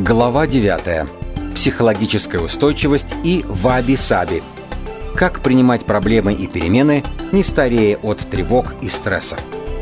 Глава 9. Психологическая устойчивость и ваби-саби. Как принимать проблемы и перемены, не старея от тревог и стресса.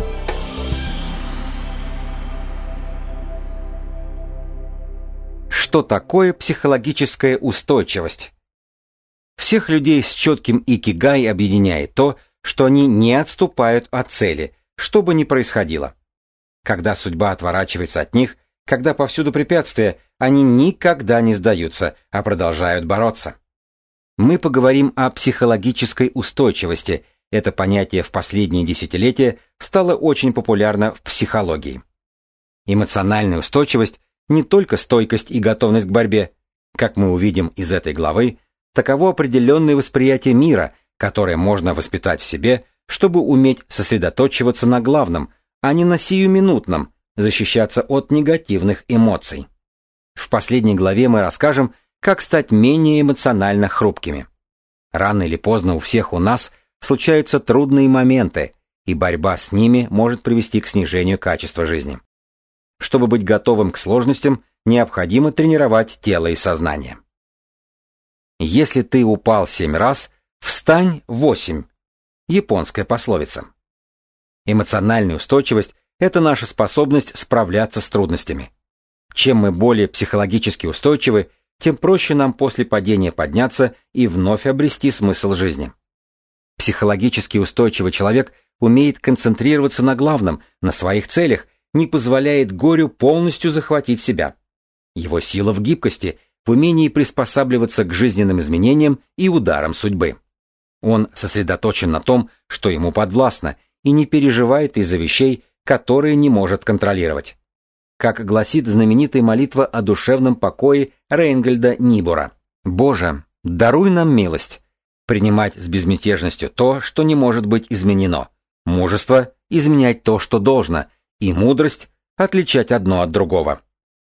Что такое психологическая устойчивость? Всех людей с четким икигай объединяет то, что они не отступают от цели, что бы ни происходило. Когда судьба отворачивается от них, когда повсюду препятствия, они никогда не сдаются, а продолжают бороться. Мы поговорим о психологической устойчивости. Это понятие в последние десятилетия стало очень популярно в психологии. Эмоциональная устойчивость – не только стойкость и готовность к борьбе. Как мы увидим из этой главы, таково определенное восприятие мира, которое можно воспитать в себе, чтобы уметь сосредоточиваться на главном, а не на сиюминутном, защищаться от негативных эмоций. В последней главе мы расскажем, как стать менее эмоционально хрупкими. Рано или поздно у всех у нас случаются трудные моменты, и борьба с ними может привести к снижению качества жизни. Чтобы быть готовым к сложностям, необходимо тренировать тело и сознание. Если ты упал 7 раз, встань 8. Японская пословица. Эмоциональная устойчивость – это наша способность справляться с трудностями. Чем мы более психологически устойчивы, тем проще нам после падения подняться и вновь обрести смысл жизни. Психологически устойчивый человек умеет концентрироваться на главном, на своих целях, не позволяет горю полностью захватить себя. Его сила в гибкости, в умении приспосабливаться к жизненным изменениям и ударам судьбы. Он сосредоточен на том, что ему подвластно, и не переживает из-за вещей, которые не может контролировать. Как гласит знаменитая молитва о душевном покое Рейнгольда Нибора: «Боже, даруй нам милость, принимать с безмятежностью то, что не может быть изменено, мужество — изменять то, что должно, и мудрость — отличать одно от другого».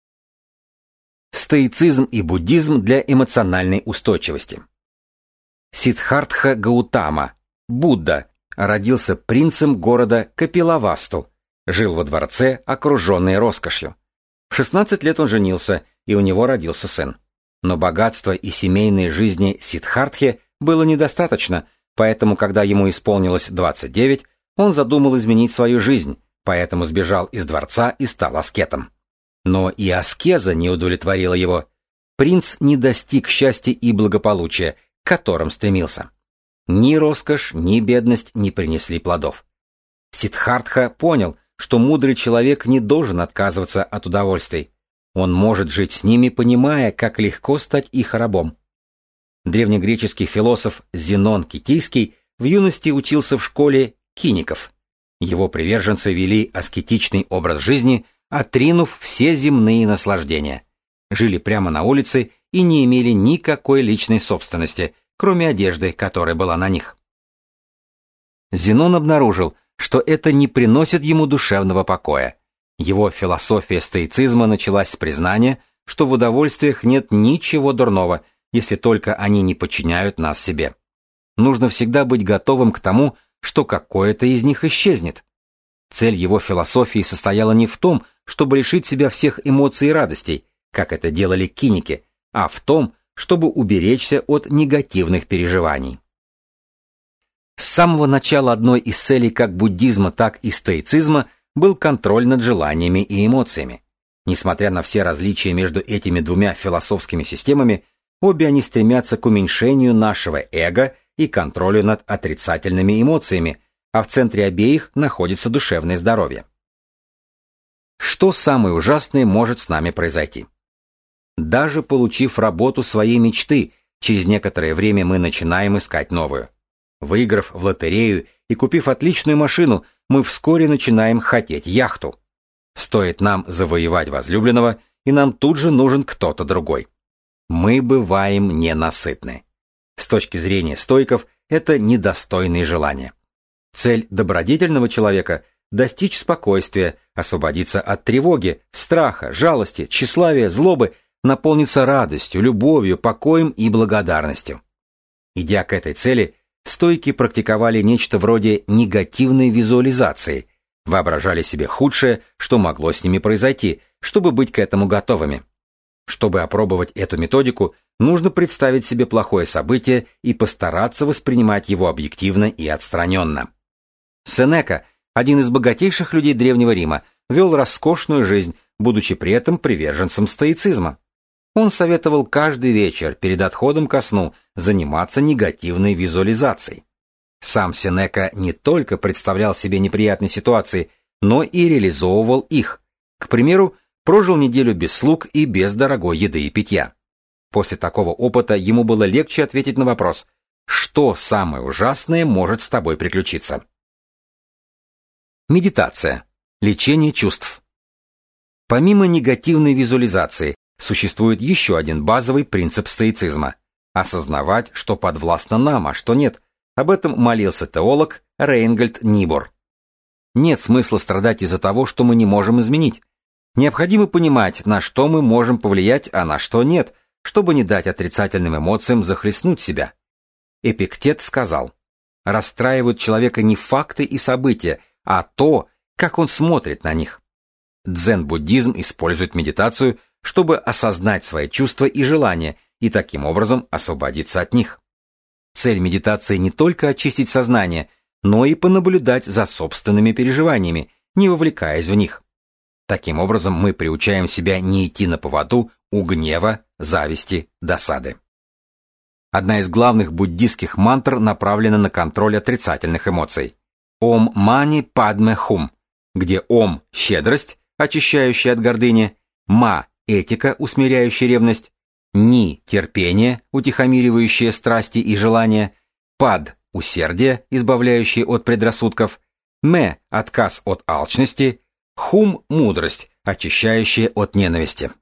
Стоицизм и буддизм для эмоциональной устойчивости. Сиддхартха Гаутама, Будда, родился принцем города Капилавасту, жил во дворце, окруженный роскошью. В 16 лет он женился, и у него родился сын. Но богатства и семейной жизни Сиддхартхе было недостаточно, поэтому, когда ему исполнилось 29, он задумал изменить свою жизнь, поэтому сбежал из дворца и стал аскетом. Но и аскеза не удовлетворила его. Принц не достиг счастья и благополучия, к которым стремился. Ни роскошь, ни бедность не принесли плодов. Сиддхартха понял, что мудрый человек не должен отказываться от удовольствий. Он может жить с ними, понимая, как легко стать их рабом. Древнегреческий философ Зенон Китийский в юности учился в школе киников. Его приверженцы вели аскетичный образ жизни, отринув все земные наслаждения. Жили прямо на улице и не имели никакой личной собственности, кроме одежды, которая была на них. Зенон обнаружил, что это не приносит ему душевного покоя. Его философия стоицизма началась с признания, что в удовольствиях нет ничего дурного, если только они не подчиняют нас себе. Нужно всегда быть готовым к тому, что какое-то из них исчезнет. Цель его философии состояла не в том, чтобы лишить себя всех эмоций и радостей, как это делали киники, а в том, чтобы уберечься от негативных переживаний. С самого начала одной из целей как буддизма, так и стоицизма был контроль над желаниями и эмоциями. Несмотря на все различия между этими двумя философскими системами, обе они стремятся к уменьшению нашего эго и контролю над отрицательными эмоциями, а в центре обеих находится душевное здоровье. Что самое ужасное может с нами произойти? Даже получив работу своей мечты, через некоторое время мы начинаем искать новую. Выиграв в лотерею и купив отличную машину, мы вскоре начинаем хотеть яхту. Стоит нам завоевать возлюбленного, и нам тут же нужен кто-то другой. Мы бываем ненасытны. С точки зрения стоиков, это недостойные желания. Цель добродетельного человека – достичь спокойствия, освободиться от тревоги, страха, жалости, тщеславия, злобы, наполниться радостью, любовью, покоем и благодарностью. Идя к этой цели, стойки практиковали нечто вроде негативной визуализации, воображали себе худшее, что могло с ними произойти, чтобы быть к этому готовыми. Чтобы опробовать эту методику, нужно представить себе плохое событие и постараться воспринимать его объективно и отстраненно. Сенека, один из богатейших людей Древнего Рима, вел роскошную жизнь, будучи при этом приверженцем стоицизма. Он советовал каждый вечер перед отходом ко сну заниматься негативной визуализацией. Сам Сенека не только представлял себе неприятные ситуации, но и реализовывал их. К примеру, прожил неделю без слуг и без дорогой еды и питья. После такого опыта ему было легче ответить на вопрос, что самое ужасное может с тобой приключиться. Медитация. Лечение чувств. Помимо негативной визуализации, существует еще один базовый принцип стоицизма – осознавать, что подвластно нам, а что нет. Об этом молился теолог Рейнгольд Нибор. Нет смысла страдать из-за того, что мы не можем изменить. Необходимо понимать, на что мы можем повлиять, а на что нет, чтобы не дать отрицательным эмоциям захлестнуть себя. Эпиктет сказал: расстраивают человека не факты и события, а то, как он смотрит на них. Дзен-буддизм использует медитацию, чтобы осознать свои чувства и желания и таким образом освободиться от них. Цель медитации не только очистить сознание, но и понаблюдать за собственными переживаниями, не вовлекаясь в них. Таким образом мы приучаем себя не идти на поводу у гнева, зависти, досады. Одна из главных буддистских мантр направлена на контроль отрицательных эмоций. Ом мани падме хум, где ом – щедрость, очищающая от гордыни, ма – этика, усмиряющая ревность, ни – терпение, утихомиривающее страсти и желания, пад – усердие, избавляющее от предрассудков, ме – отказ от алчности, хум – мудрость, очищающая от ненависти.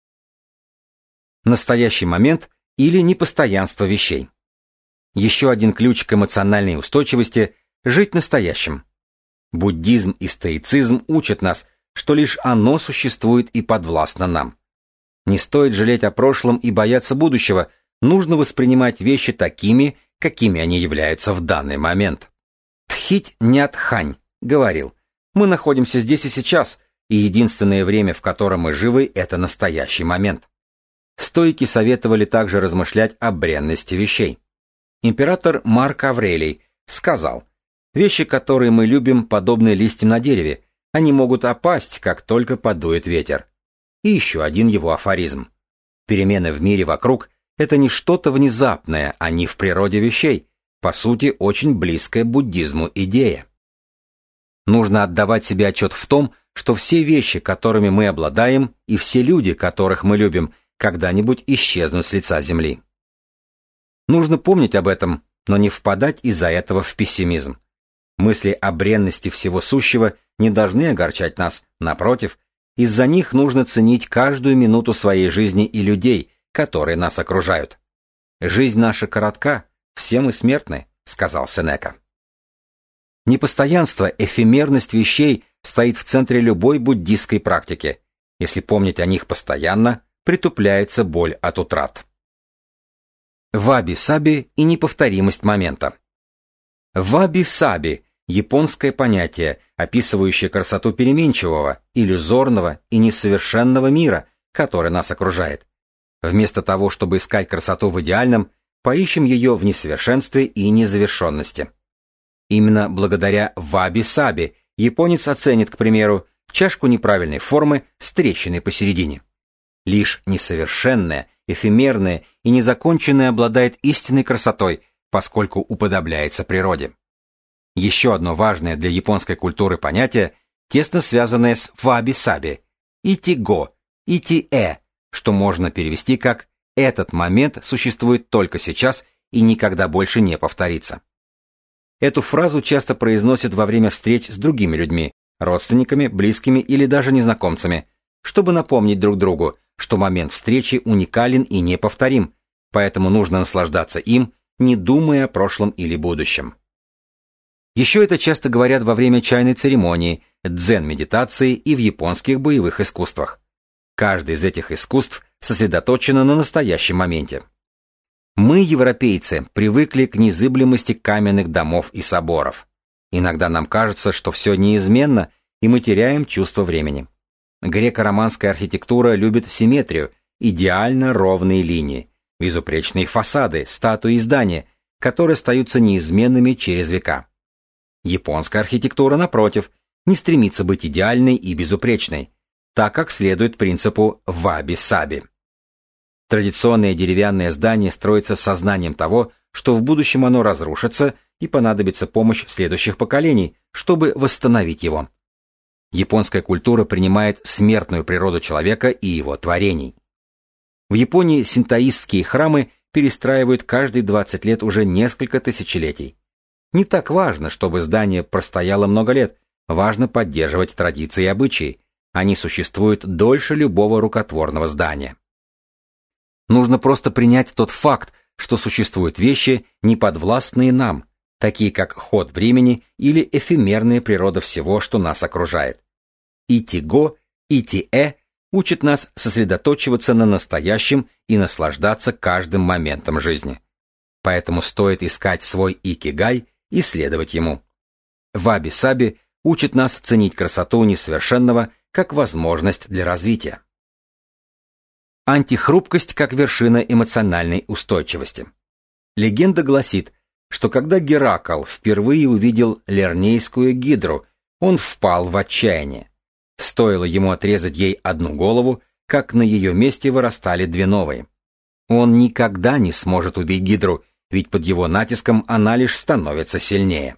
Настоящий момент или непостоянство вещей. Еще один ключ к эмоциональной устойчивости – жить настоящим. Буддизм и стоицизм учат нас, что лишь оно существует и подвластно нам. Не стоит жалеть о прошлом и бояться будущего, нужно воспринимать вещи такими, какими они являются в данный момент. Тхить Нят Хань говорил: мы находимся здесь и сейчас, и единственное время, в котором мы живы, это настоящий момент. Стоики советовали также размышлять о бренности вещей. Император Марк Аврелий сказал: вещи, которые мы любим, подобны листьям на дереве, они могут опасть, как только подует ветер. И еще один его афоризм: перемены в мире вокруг – это не что-то внезапное, а не в природе вещей, по сути, очень близкая буддизму идея. Нужно отдавать себе отчет в том, что все вещи, которыми мы обладаем, и все люди, которых мы любим, когда-нибудь исчезнут с лица земли. Нужно помнить об этом, но не впадать из-за этого в пессимизм. Мысли о бренности всего сущего не должны огорчать нас, напротив, из-за них нужно ценить каждую минуту своей жизни и людей, которые нас окружают. «Жизнь наша коротка, все мы смертны», — сказал Сенека. Непостоянство, эфемерность вещей стоит в центре любой буддистской практики. Если помнить о них постоянно, притупляется боль от утрат. Ваби-саби и неповторимость момента. Ваби-саби – японское понятие, описывающее красоту переменчивого, иллюзорного и несовершенного мира, который нас окружает. Вместо того, чтобы искать красоту в идеальном, поищем ее в несовершенстве и незавершенности. Именно благодаря ваби-саби японец оценит, к примеру, чашку неправильной формы с трещиной посередине. Лишь несовершенное, эфемерное и незаконченное обладает истинной красотой, поскольку уподобляется природе. Еще одно важное для японской культуры понятие, тесно связанное с ваби-саби – ити-го, ити-э, что можно перевести как «этот момент существует только сейчас и никогда больше не повторится». Эту фразу часто произносят во время встреч с другими людьми, родственниками, близкими или даже незнакомцами, чтобы напомнить друг другу, что момент встречи уникален и неповторим, поэтому нужно наслаждаться им, не думая о прошлом или будущем. Еще это часто говорят во время чайной церемонии, дзен-медитации и в японских боевых искусствах. Каждое из этих искусств сосредоточено на настоящем моменте. Мы, европейцы, привыкли к незыблемости каменных домов и соборов. Иногда нам кажется, что все неизменно, и мы теряем чувство времени. Греко-романская архитектура любит симметрию, идеально ровные линии, безупречные фасады, статуи и здания, которые остаются неизменными через века. Японская архитектура, напротив, не стремится быть идеальной и безупречной, так как следует принципу ваби-саби. Традиционное деревянное здание строится с сознанием того, что в будущем оно разрушится и понадобится помощь следующих поколений, чтобы восстановить его. Японская культура принимает смертную природу человека и его творений. В Японии синтоистские храмы перестраивают каждые 20 лет уже несколько тысячелетий. Не так важно, чтобы здание простояло много лет, важно поддерживать традиции и обычаи. Они существуют дольше любого рукотворного здания. Нужно просто принять тот факт, что существуют вещи, неподвластные нам, такие как ход времени или эфемерная природа всего, что нас окружает. Итиго, итиэ учит нас сосредоточиваться на настоящем и наслаждаться каждым моментом жизни. Поэтому стоит искать свой икигай и следовать ему. Ваби-саби учит нас ценить красоту несовершенного как возможность для развития. Антихрупкость как вершина эмоциональной устойчивости. Легенда гласит, что когда Геракл впервые увидел Лернейскую гидру, он впал в отчаяние. Стоило ему отрезать ей одну голову, как на ее месте вырастали две новые. Он никогда не сможет убить гидру, ведь под его натиском она лишь становится сильнее.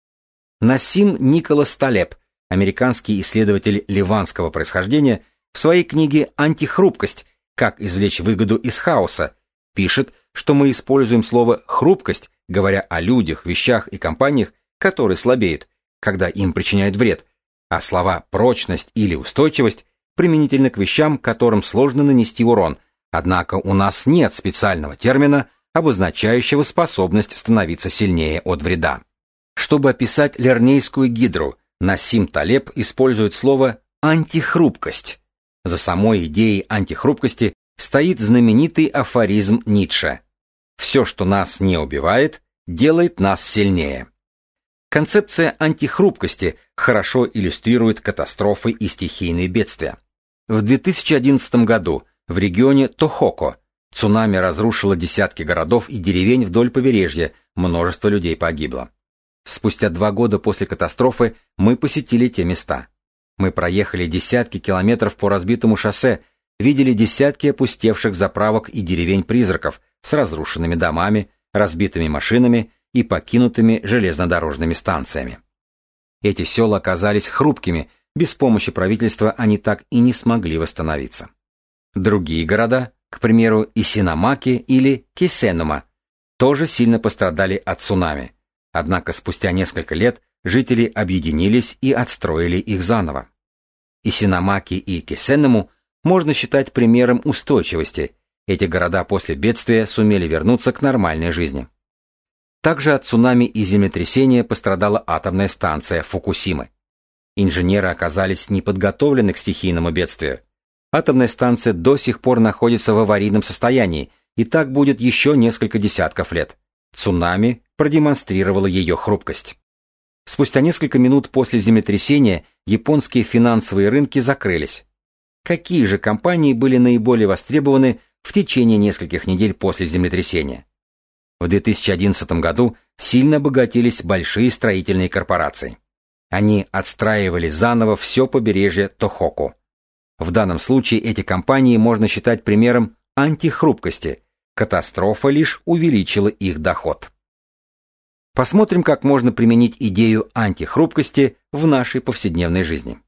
Нассим Николас Талеб, американский исследователь ливанского происхождения, в своей книге «Антихрупкость. Как извлечь выгоду из хаоса» пишет, что мы используем слово «хрупкость», говоря о людях, вещах и компаниях, которые слабеют, когда им причиняют вред, а слова «прочность» или «устойчивость» применительно к вещам, которым сложно нанести урон, однако у нас нет специального термина, обозначающего способность становиться сильнее от вреда. Чтобы описать Лернейскую гидру, Нассим Талеб использует слово «антихрупкость». За самой идеей антихрупкости стоит знаменитый афоризм Ницше: «Все, что нас не убивает, делает нас сильнее». Концепция антихрупкости хорошо иллюстрирует катастрофы и стихийные бедствия. В 2011 году в регионе Тохоку цунами разрушило десятки городов и деревень вдоль побережья, множество людей погибло. Спустя 2 года после катастрофы мы посетили те места. Мы проехали десятки километров по разбитому шоссе, видели десятки опустевших заправок и деревень-призраков с разрушенными домами, разбитыми машинами и покинутыми железнодорожными станциями. Эти села оказались хрупкими, без помощи правительства они так и не смогли восстановиться. Другие города, к примеру, Исиномаки или Кисенума, тоже сильно пострадали от цунами, однако спустя несколько лет жители объединились и отстроили их заново. Исиномаки и Кисенуму можно считать примером устойчивости. Эти города после бедствия сумели вернуться к нормальной жизни. Также от цунами и землетрясения пострадала атомная станция Фукусимы. Инженеры оказались неподготовлены к стихийному бедствию. Атомная станция до сих пор находится в аварийном состоянии, и так будет еще несколько десятков лет. Цунами продемонстрировало ее хрупкость. Спустя несколько минут после землетрясения японские финансовые рынки закрылись. Какие же компании были наиболее востребованы в течение нескольких недель после землетрясения? В 2011 году сильно обогатились большие строительные корпорации. Они отстраивали заново все побережье Тохоку. В данном случае эти компании можно считать примером антихрупкости. Катастрофа лишь увеличила их доход. Посмотрим, как можно применить идею антихрупкости в нашей повседневной жизни.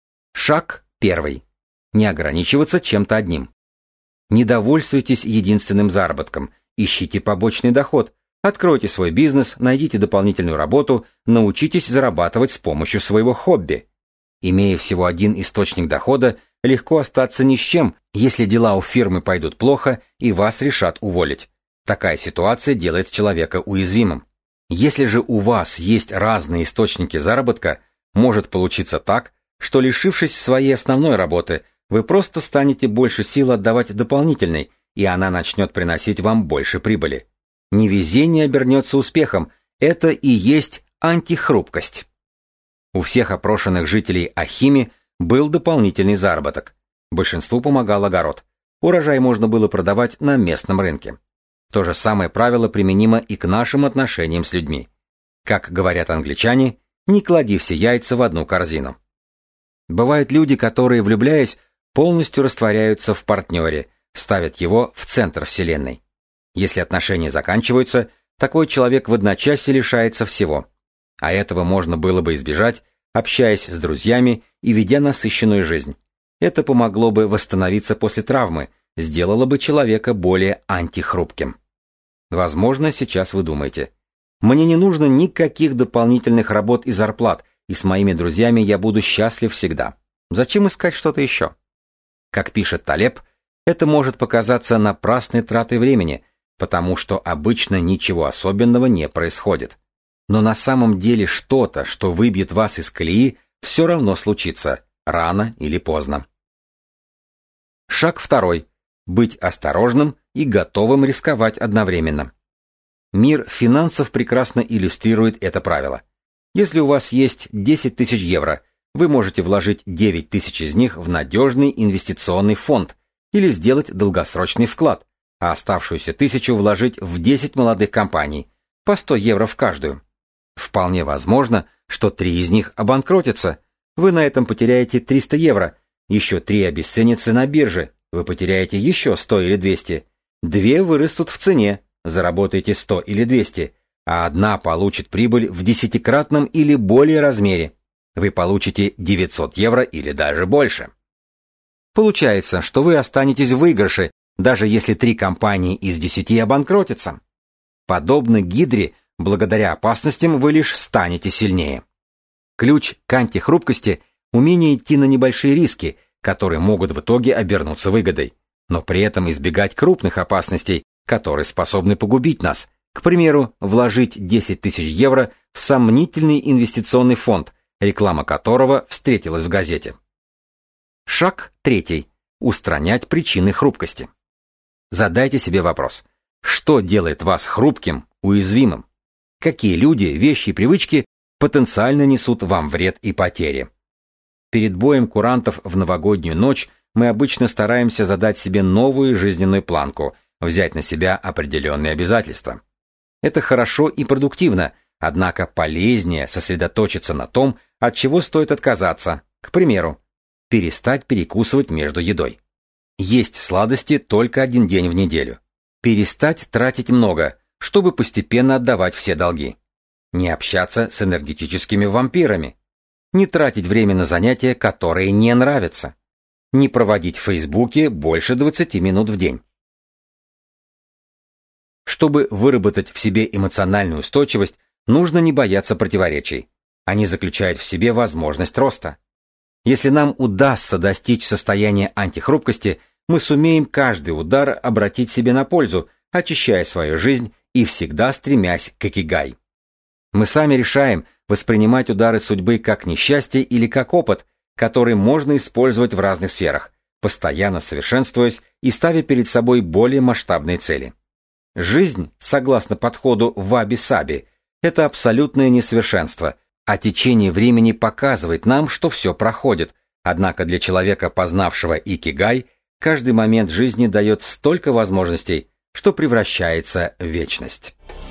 Шаг 1. Не ограничиваться чем-то одним. Не довольствуйтесь единственным заработком, ищите побочный доход, откройте свой бизнес, найдите дополнительную работу, научитесь зарабатывать с помощью своего хобби. Имея всего один источник дохода, легко остаться ни с чем, если дела у фирмы пойдут плохо и вас решат уволить. Такая ситуация делает человека уязвимым. Если же у вас есть разные источники заработка, может получиться так, что, лишившись своей основной работы, вы просто станете больше сил отдавать дополнительной, и она начнет приносить вам больше прибыли. Невезение обернется успехом. Это и есть антихрупкость. У всех опрошенных жителей Ахими был дополнительный заработок. Большинству помогал огород. урожай можно было продавать на местном рынке. То же самое правило применимо и к нашим отношениям с людьми. Как говорят англичане, не клади все яйца в одну корзину. Бывают люди, которые, влюбляясь, полностью растворяются в партнере, ставят его в центр вселенной. Если отношения заканчиваются, такой человек в одночасье лишается всего. А этого можно было бы избежать, общаясь с друзьями и ведя насыщенную жизнь. Это помогло бы восстановиться после травмы, сделало бы человека более антихрупким. Возможно, сейчас вы думаете: мне не нужно никаких дополнительных работ и зарплат, и с моими друзьями я буду счастлив всегда. Зачем искать что-то еще? Как пишет Талеб, это может показаться напрасной тратой времени, потому что обычно ничего особенного не происходит. Но на самом деле что-то, что выбьет вас из колеи, все равно случится, рано или поздно. Шаг второй. Быть осторожным и готовым рисковать одновременно. Мир финансов прекрасно иллюстрирует это правило. Если у вас есть 10 тысяч евро, вы можете вложить 9 тысяч из них в надежный инвестиционный фонд или сделать долгосрочный вклад, а оставшуюся 1000 вложить в 10 молодых компаний, по 100 евро в каждую. Вполне возможно, что 3 из них обанкротятся. Вы на этом потеряете 300 евро, еще 3 обесценятся на бирже, вы потеряете еще 100 или 200. 2 вырастут в цене, заработаете 100 или 200, а одна получит прибыль в 10-кратном или более размере. Вы получите 900 евро или даже больше. Получается, что вы останетесь в выигрыше, даже если 3 компании из 10 обанкротятся. Подобно гидре, благодаря опасностям вы лишь станете сильнее. Ключ к антихрупкости – умение идти на небольшие риски, которые могут в итоге обернуться выгодой, но при этом избегать крупных опасностей, которые способны погубить нас. К примеру, вложить 10 тысяч евро в сомнительный инвестиционный фонд, реклама которого встретилась в газете. Шаг третий. Устранять причины хрупкости. Задайте себе вопрос: что делает вас хрупким, уязвимым? Какие люди, вещи и привычки потенциально несут вам вред и потери? Перед боем курантов в новогоднюю ночь мы обычно стараемся задать себе новую жизненную планку, взять на себя определенные обязательства. Это хорошо и продуктивно, однако полезнее сосредоточиться на том, от чего стоит отказаться. К примеру, перестать перекусывать между едой. Есть сладости только 1 день в неделю. Перестать тратить много, чтобы постепенно отдавать все долги. Не общаться с энергетическими вампирами. Не тратить время на занятия, которые не нравятся. Не проводить в Фейсбуке больше 20 минут в день. Чтобы выработать в себе эмоциональную устойчивость, нужно не бояться противоречий. Они заключают в себе возможность роста. Если нам удастся достичь состояния антихрупкости, мы сумеем каждый удар обратить себе на пользу, очищая свою жизнь и всегда стремясь к икигай. Мы сами решаем, воспринимать удары судьбы как несчастье или как опыт, который можно использовать в разных сферах, постоянно совершенствуясь и ставя перед собой более масштабные цели. Жизнь, согласно подходу ваби-саби, это абсолютное несовершенство, а течение времени показывает нам, что все проходит, однако для человека, познавшего икигай, каждый момент жизни дает столько возможностей, что превращается в вечность.